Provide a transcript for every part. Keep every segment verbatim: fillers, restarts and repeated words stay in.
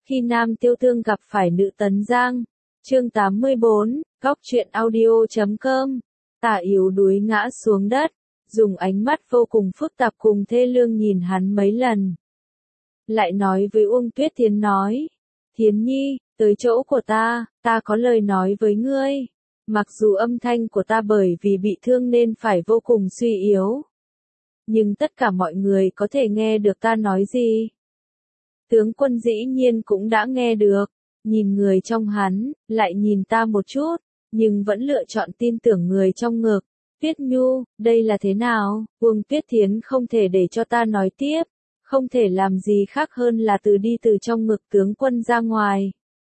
Khi nam tiêu thương gặp phải nữ tấn giang. Chương tám mươi bốn, góc truyện audio chấm com. Tả yếu đuối ngã xuống đất, dùng ánh mắt vô cùng phức tạp cùng thê lương nhìn hắn mấy lần. Lại nói với Uông Tuyết Thiến nói, Thiến Nhi, tới chỗ của ta, ta có lời nói với ngươi. Mặc dù âm thanh của ta bởi vì bị thương nên phải vô cùng suy yếu. Nhưng tất cả mọi người có thể nghe được ta nói gì. Tướng quân dĩ nhiên cũng đã nghe được, nhìn người trong hắn, lại nhìn ta một chút, nhưng vẫn lựa chọn tin tưởng người trong ngực. Tuyết Nhu, đây là thế nào? Uông Tuyết Thiến không thể để cho ta nói tiếp, không thể làm gì khác hơn là từ đi từ trong ngực tướng quân ra ngoài.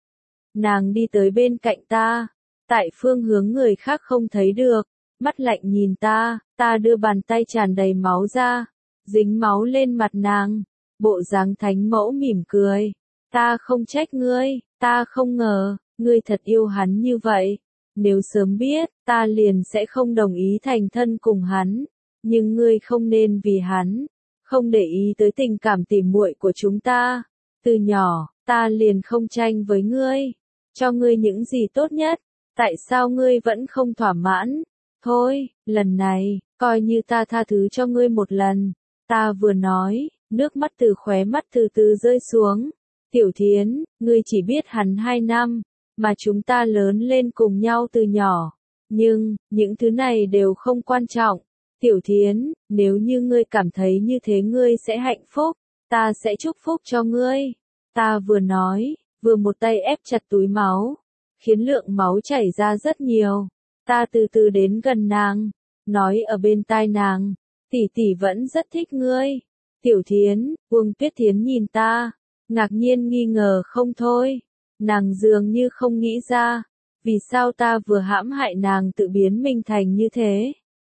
Nàng đi tới bên cạnh ta, tại phương hướng người khác không thấy được, mắt lạnh nhìn ta, ta đưa bàn tay tràn đầy máu ra, dính máu lên mặt nàng, bộ dáng thánh mẫu mỉm cười. Ta không trách ngươi, ta không ngờ, ngươi thật yêu hắn như vậy. Nếu sớm biết, ta liền sẽ không đồng ý thành thân cùng hắn, nhưng ngươi không nên vì hắn, không để ý tới tình cảm tỉ muội của chúng ta. Từ nhỏ, ta liền không tranh với ngươi, cho ngươi những gì tốt nhất, tại sao ngươi vẫn không thỏa mãn? Thôi, lần này, coi như ta tha thứ cho ngươi một lần. Ta vừa nói, nước mắt từ khóe mắt từ từ rơi xuống. Tiểu Thiến, ngươi chỉ biết hắn hai năm, mà chúng ta lớn lên cùng nhau từ nhỏ. Nhưng, những thứ này đều không quan trọng. Tiểu Thiến, nếu như ngươi cảm thấy như thế ngươi sẽ hạnh phúc, ta sẽ chúc phúc cho ngươi. Ta vừa nói, vừa một tay ép chặt túi máu, khiến lượng máu chảy ra rất nhiều. Ta từ từ đến gần nàng, nói ở bên tai nàng, tỷ tỷ vẫn rất thích ngươi. Tiểu Thiến, Uông Tuyết Thiến nhìn ta, ngạc nhiên nghi ngờ không thôi. Nàng dường như không nghĩ ra, vì sao ta vừa hãm hại nàng tự biến mình thành như thế.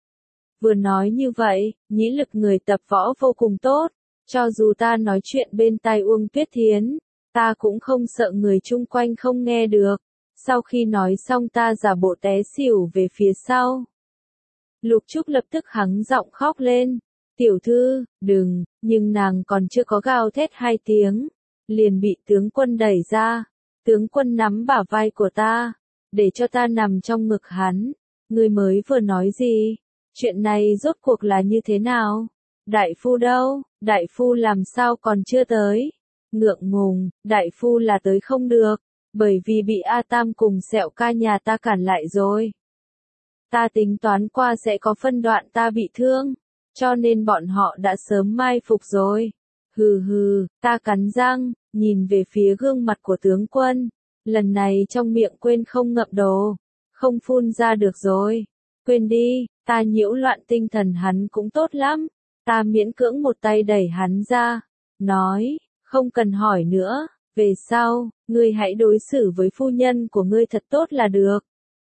Vừa nói như vậy, nhĩ lực người tập võ vô cùng tốt, cho dù ta nói chuyện bên tai Uông Tuyết Thiến, ta cũng không sợ người chung quanh không nghe được. Sau khi nói xong ta giả bộ té xỉu về phía sau. Lục Trúc lập tức hắng giọng khóc lên. Tiểu thư, đừng, nhưng nàng còn chưa có gào thét hai tiếng, liền bị tướng quân đẩy ra. Tướng quân nắm bả vai của ta, để cho ta nằm trong ngực hắn. Ngươi mới vừa nói gì? Chuyện này rốt cuộc là như thế nào? Đại phu đâu? Đại phu làm sao còn chưa tới? Ngượng ngùng, đại phu là tới không được, bởi vì bị A Tam cùng Sẹo Ca nhà ta cản lại rồi. Ta tính toán qua sẽ có phân đoạn ta bị thương, cho nên bọn họ đã sớm mai phục rồi. Hừ hừ, ta cắn răng, nhìn về phía gương mặt của tướng quân. Lần này trong miệng quên không ngậm đồ, không phun ra được rồi. Quên đi, ta nhiễu loạn tinh thần hắn cũng tốt lắm. Ta miễn cưỡng một tay đẩy hắn ra, nói, không cần hỏi nữa, về sau, ngươi hãy đối xử với phu nhân của ngươi thật tốt là được.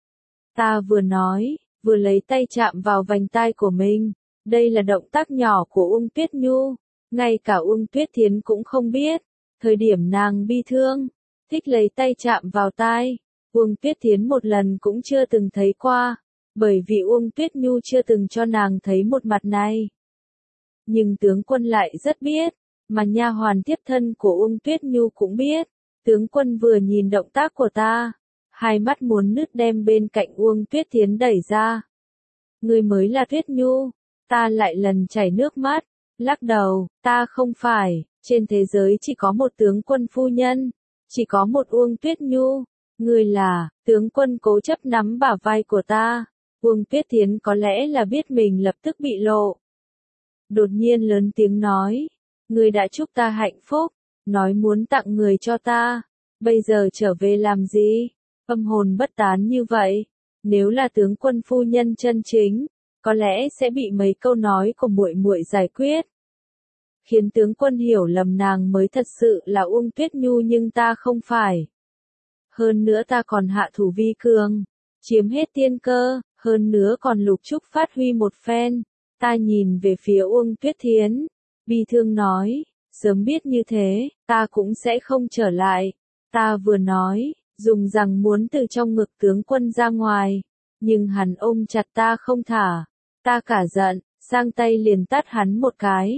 Ta vừa nói, vừa lấy tay chạm vào vành tai của mình. Đây là động tác nhỏ của Uông Tuyết Nhu, ngay cả Uông Tuyết Thiến cũng không biết. Thời điểm nàng bi thương, thích lấy tay chạm vào tai, Uông Tuyết Thiến một lần cũng chưa từng thấy qua, bởi vì Uông Tuyết Nhu chưa từng cho nàng thấy một mặt này. Nhưng tướng quân lại rất biết, mà nha hoàn tiếp thân của Uông Tuyết Nhu cũng biết. Tướng quân vừa nhìn động tác của ta, hai mắt muốn nứt đem bên cạnh Uông Tuyết Thiến đẩy ra. Ngươi mới là Tuyết Nhu. Ta lại lần chảy nước mắt, lắc đầu, ta không phải, trên thế giới chỉ có một tướng quân phu nhân, chỉ có một Uông Tuyết Nhu. Ngươi là, tướng quân cố chấp nắm bả vai của ta. Uông Tuyết Thiến có lẽ là biết mình lập tức bị lộ. Đột nhiên lớn tiếng nói, ngươi đã chúc ta hạnh phúc, nói muốn tặng người cho ta, bây giờ trở về làm gì? Âm hồn bất tán như vậy, nếu là tướng quân phu nhân chân chính, có lẽ sẽ bị mấy câu nói của muội muội giải quyết. Khiến tướng quân hiểu lầm nàng mới thật sự là Uông Tuyết Nhu nhưng ta không phải. Hơn nữa ta còn hạ thủ vi cường, chiếm hết tiên cơ, hơn nữa còn Lục Trúc phát huy một phen. Ta nhìn về phía Uông Tuyết Thiến, bi thương nói, sớm biết như thế, ta cũng sẽ không trở lại. Ta vừa nói, dùng rằng muốn từ trong ngực tướng quân ra ngoài, nhưng hắn ôm chặt ta không thả. Ta cả giận, sang tay liền tát hắn một cái.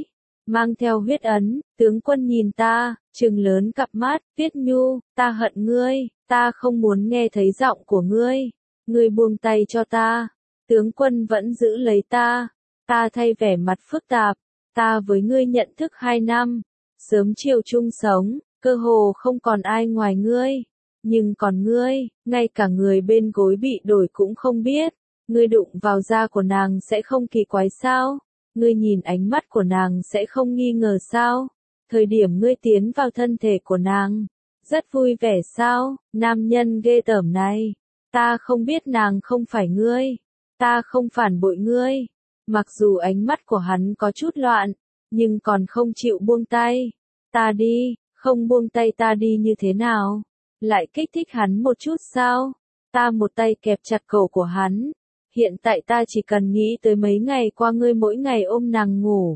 mang theo huyết ấn, tướng quân nhìn ta, trừng lớn cặp mắt, Tuyết Nhu, ta hận ngươi, ta không muốn nghe thấy giọng của ngươi, ngươi buông tay cho ta, tướng quân vẫn giữ lấy ta, ta thay vẻ mặt phức tạp, ta với ngươi nhận thức hai năm, sớm chiều chung sống, cơ hồ không còn ai ngoài ngươi, nhưng còn ngươi, ngay cả người bên gối bị đổi cũng không biết, ngươi đụng vào da của nàng sẽ không kỳ quái sao? Ngươi nhìn ánh mắt của nàng sẽ không nghi ngờ sao? Thời điểm ngươi tiến vào thân thể của nàng, rất vui vẻ sao? Nam nhân ghê tởm này, ta không biết nàng không phải ngươi, ta không phản bội ngươi. Mặc dù ánh mắt của hắn có chút loạn, nhưng còn không chịu buông tay. Ta đi, không buông tay ta đi như thế nào? Lại kích thích hắn một chút sao? Ta một tay kẹp chặt cổ của hắn. Hiện tại ta chỉ cần nghĩ tới mấy ngày qua ngươi mỗi ngày ôm nàng ngủ.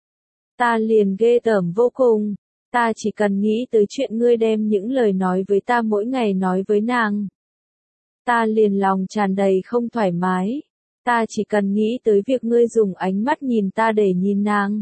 Ta liền ghê tởm vô cùng. Ta chỉ cần nghĩ tới chuyện ngươi đem những lời nói với ta mỗi ngày nói với nàng. Ta liền lòng tràn đầy không thoải mái. Ta chỉ cần nghĩ tới việc ngươi dùng ánh mắt nhìn ta để nhìn nàng.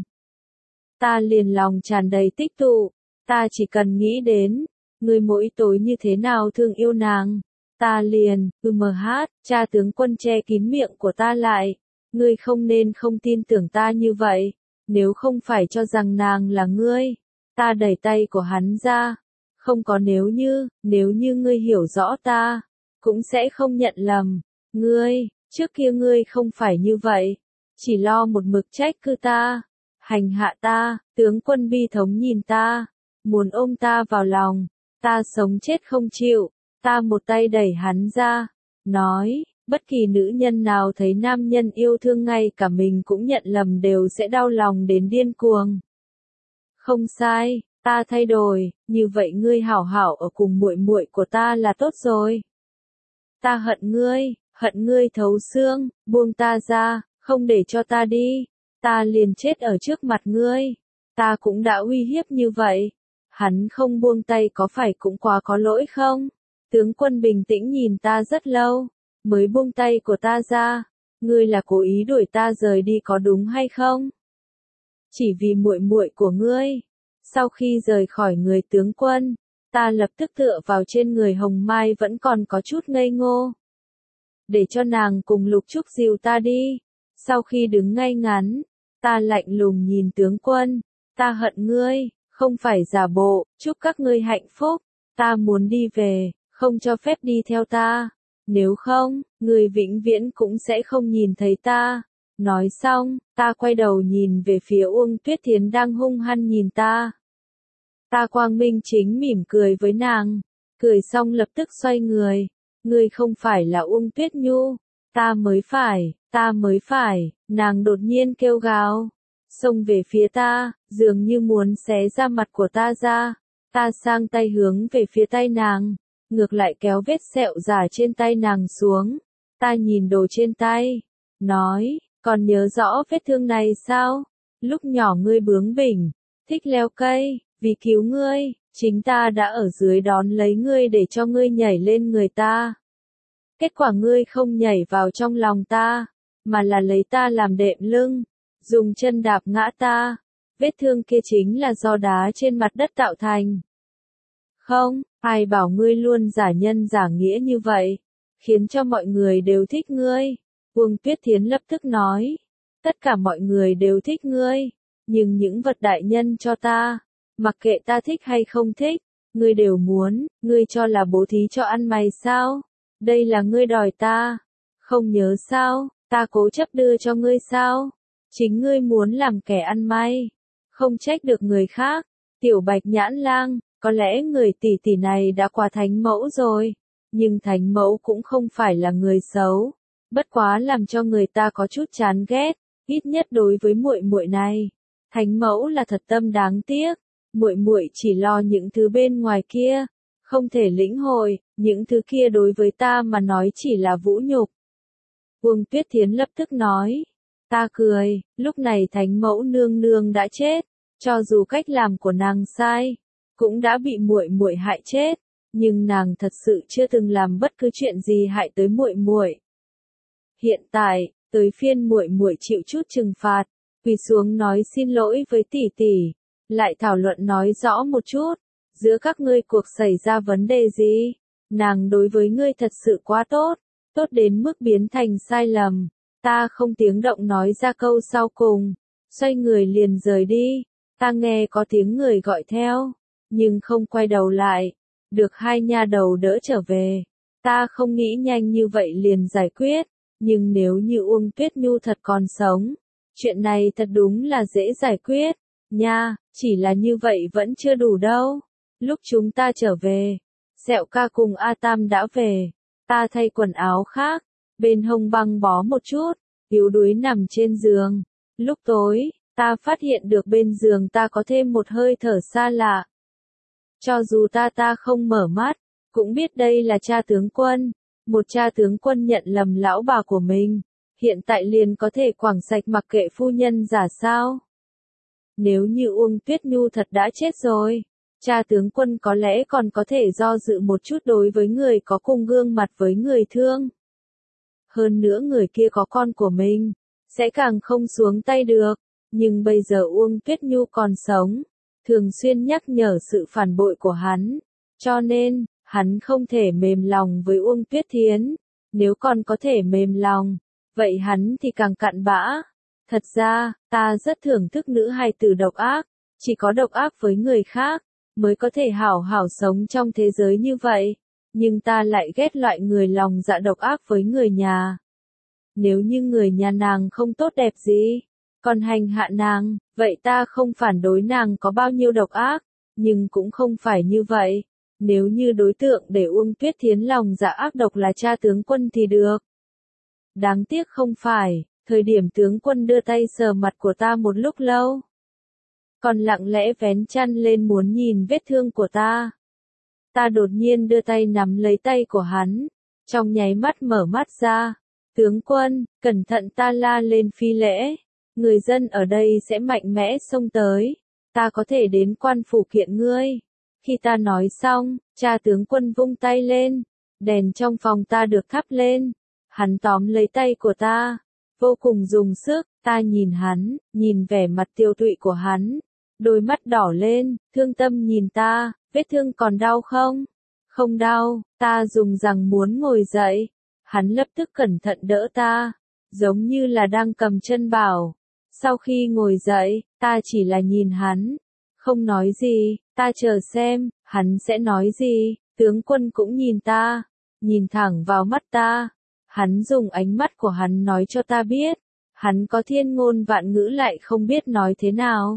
Ta liền lòng tràn đầy tích tụ. Ta chỉ cần nghĩ đến, ngươi mỗi tối như thế nào thương yêu nàng. Ta liền, ừ mờ hát, cha tướng quân che kín miệng của ta lại. Ngươi không nên không tin tưởng ta như vậy. Nếu không phải cho rằng nàng là ngươi. Ta đẩy tay của hắn ra. Không có nếu như, nếu như ngươi hiểu rõ ta, cũng sẽ không nhận lầm. Ngươi, trước kia ngươi không phải như vậy. Chỉ lo một mực trách cứ ta. Hành hạ ta, tướng quân bi thống nhìn ta. Muốn ôm ta vào lòng. Ta sống chết không chịu. Ta một tay đẩy hắn ra, nói, bất kỳ nữ nhân nào thấy nam nhân yêu thương ngay cả mình cũng nhận lầm đều sẽ đau lòng đến điên cuồng. Không sai, ta thay đổi, như vậy ngươi hảo hảo ở cùng muội muội của ta là tốt rồi. Ta hận ngươi, hận ngươi thấu xương, buông ta ra, không để cho ta đi, ta liền chết ở trước mặt ngươi. Ta cũng đã uy hiếp như vậy, hắn không buông tay có phải cũng quá có lỗi không? Tướng quân bình tĩnh nhìn ta rất lâu, mới buông tay của ta ra. Ngươi là cố ý đuổi ta rời đi có đúng hay không? Chỉ vì muội muội của ngươi. Sau khi rời khỏi người tướng quân, ta lập tức tựa vào trên người Hồng Mai vẫn còn có chút ngây ngô. Để cho nàng cùng Lục Trúc dìu ta đi. Sau khi đứng ngay ngắn, ta lạnh lùng nhìn tướng quân. Ta hận ngươi, không phải giả bộ, chúc các ngươi hạnh phúc. Ta muốn đi về. Không cho phép đi theo ta, nếu không, người vĩnh viễn cũng sẽ không nhìn thấy ta. Nói xong, ta quay đầu nhìn về phía Uông Tuyết Thiến đang hung hăng nhìn ta. Ta quang minh chính mỉm cười với nàng, cười xong lập tức xoay người. Ngươi không phải là Uông Tuyết Nhu, ta mới phải, ta mới phải, nàng đột nhiên kêu gào, xông về phía ta, dường như muốn xé ra mặt của ta ra. Ta sang tay hướng về phía tay nàng. Ngược lại kéo vết sẹo giả trên tay nàng xuống. Ta nhìn đồ trên tay, nói, còn nhớ rõ vết thương này sao? Lúc nhỏ ngươi bướng bỉnh, thích leo cây, vì cứu ngươi, chính ta đã ở dưới đón lấy ngươi để cho ngươi nhảy lên người ta. Kết quả ngươi không nhảy vào trong lòng ta, mà là lấy ta làm đệm lưng, dùng chân đạp ngã ta. Vết thương kia chính là do đá trên mặt đất tạo thành. Không, ai bảo ngươi luôn giả nhân giả nghĩa như vậy, khiến cho mọi người đều thích ngươi. Uông Tuyết Thiến lập tức nói, tất cả mọi người đều thích ngươi, nhưng những vật đại nhân cho ta, mặc kệ ta thích hay không thích, ngươi đều muốn, ngươi cho là bố thí cho ăn mày sao? Đây là ngươi đòi ta, không nhớ sao, ta cố chấp đưa cho ngươi sao? Chính ngươi muốn làm kẻ ăn may, không trách được người khác. Tiểu Bạch Nhãn Lang, có lẽ người tỷ tỷ này đã qua thánh mẫu rồi, nhưng thánh mẫu cũng không phải là người xấu, bất quá làm cho người ta có chút chán ghét, ít nhất đối với muội muội này. Thánh mẫu là thật tâm đáng tiếc, muội muội chỉ lo những thứ bên ngoài kia, không thể lĩnh hội, những thứ kia đối với ta mà nói chỉ là vũ nhục. Uông Tuyết Thiến lập tức nói, ta cười, lúc này thánh mẫu nương nương đã chết, cho dù cách làm của nàng sai, cũng đã bị muội muội hại chết, nhưng nàng thật sự chưa từng làm bất cứ chuyện gì hại tới muội muội. Hiện tại, tới phiên muội muội chịu chút trừng phạt, quỳ xuống nói xin lỗi với tỷ tỷ, lại thảo luận nói rõ một chút, giữa các ngươi cuộc xảy ra vấn đề gì, nàng đối với ngươi thật sự quá tốt, tốt đến mức biến thành sai lầm, ta không tiếng động nói ra câu sau cùng, xoay người liền rời đi, ta nghe có tiếng người gọi theo, nhưng không quay đầu lại, được hai nha đầu đỡ trở về, ta không nghĩ nhanh như vậy liền giải quyết, nhưng nếu như Uông Tuyết Nhu thật còn sống, chuyện này thật đúng là dễ giải quyết, nha, chỉ là như vậy vẫn chưa đủ đâu. Lúc chúng ta trở về, Sẹo ca cùng A Tam đã về, ta thay quần áo khác, bên hông băng bó một chút, yếu đuối nằm trên giường. Lúc tối, ta phát hiện được bên giường ta có thêm một hơi thở xa lạ. Cho dù ta ta không mở mắt, cũng biết đây là cha tướng quân, một cha tướng quân nhận lầm lão bà của mình, hiện tại liền có thể quẳng sạch mặc kệ phu nhân giả sao. Nếu như Uông Tuyết Nhu thật đã chết rồi, cha tướng quân có lẽ còn có thể do dự một chút đối với người có cùng gương mặt với người thương. Hơn nữa người kia có con của mình, sẽ càng không xuống tay được, nhưng bây giờ Uông Tuyết Nhu còn sống, thường xuyên nhắc nhở sự phản bội của hắn, cho nên, hắn không thể mềm lòng với Uông Tuyết Thiến, nếu còn có thể mềm lòng, vậy hắn thì càng cặn bã. Thật ra, ta rất thưởng thức nữ hài tử độc ác, chỉ có độc ác với người khác, mới có thể hảo hảo sống trong thế giới như vậy, nhưng ta lại ghét loại người lòng dạ độc ác với người nhà. Nếu như người nhà nàng không tốt đẹp gì, còn hành hạ nàng, vậy ta không phản đối nàng có bao nhiêu độc ác, nhưng cũng không phải như vậy. Nếu như đối tượng để Uông Tuyết Thiến lòng dạ ác độc là cha tướng quân thì được. Đáng tiếc không phải, thời điểm tướng quân đưa tay sờ mặt của ta một lúc lâu, còn lặng lẽ vén chăn lên muốn nhìn vết thương của ta. Ta đột nhiên đưa tay nắm lấy tay của hắn, trong nháy mắt mở mắt ra. Tướng quân, cẩn thận, ta la lên phi lễ. Người dân ở đây sẽ mạnh mẽ xông tới. Ta có thể đến quan phủ kiện ngươi. Khi ta nói xong, cha tướng quân vung tay lên. Đèn trong phòng ta được thắp lên. Hắn tóm lấy tay của ta. Vô cùng dùng sức, ta nhìn hắn, nhìn vẻ mặt tiêu tụy của hắn. Đôi mắt đỏ lên, thương tâm nhìn ta, vết thương còn đau không? Không đau, ta dùng rằng muốn ngồi dậy. Hắn lập tức cẩn thận đỡ ta, giống như là đang cầm chân bảo. Sau khi ngồi dậy, ta chỉ là nhìn hắn, không nói gì, ta chờ xem, hắn sẽ nói gì. Tướng quân cũng nhìn ta, nhìn thẳng vào mắt ta. Hắn dùng ánh mắt của hắn nói cho ta biết, hắn có thiên ngôn vạn ngữ lại không biết nói thế nào.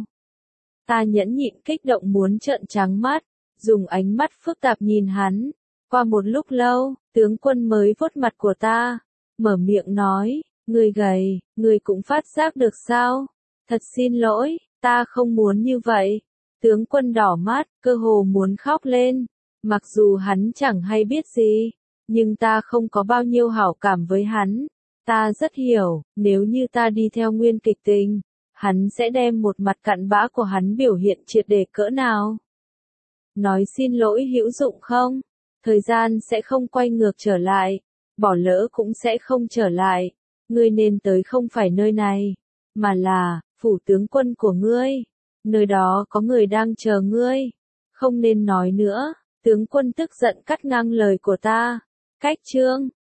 Ta nhẫn nhịn kích động muốn trợn trắng mắt, dùng ánh mắt phức tạp nhìn hắn. Qua một lúc lâu, tướng quân mới vuốt mặt của ta, mở miệng nói, người gầy, người cũng phát giác được sao? Thật xin lỗi, ta không muốn như vậy. Tướng quân đỏ mắt, cơ hồ muốn khóc lên. Mặc dù hắn chẳng hay biết gì, nhưng ta không có bao nhiêu hảo cảm với hắn. Ta rất hiểu, nếu như ta đi theo nguyên kịch tình, hắn sẽ đem một mặt cặn bã của hắn biểu hiện triệt để cỡ nào. Nói xin lỗi hữu dụng không? Thời gian sẽ không quay ngược trở lại, bỏ lỡ cũng sẽ không trở lại. Ngươi nên tới không phải nơi này, mà là phủ tướng quân của ngươi. Nơi đó có người đang chờ ngươi. Không nên nói nữa. Tướng quân tức giận cắt ngang lời của ta. Cách chương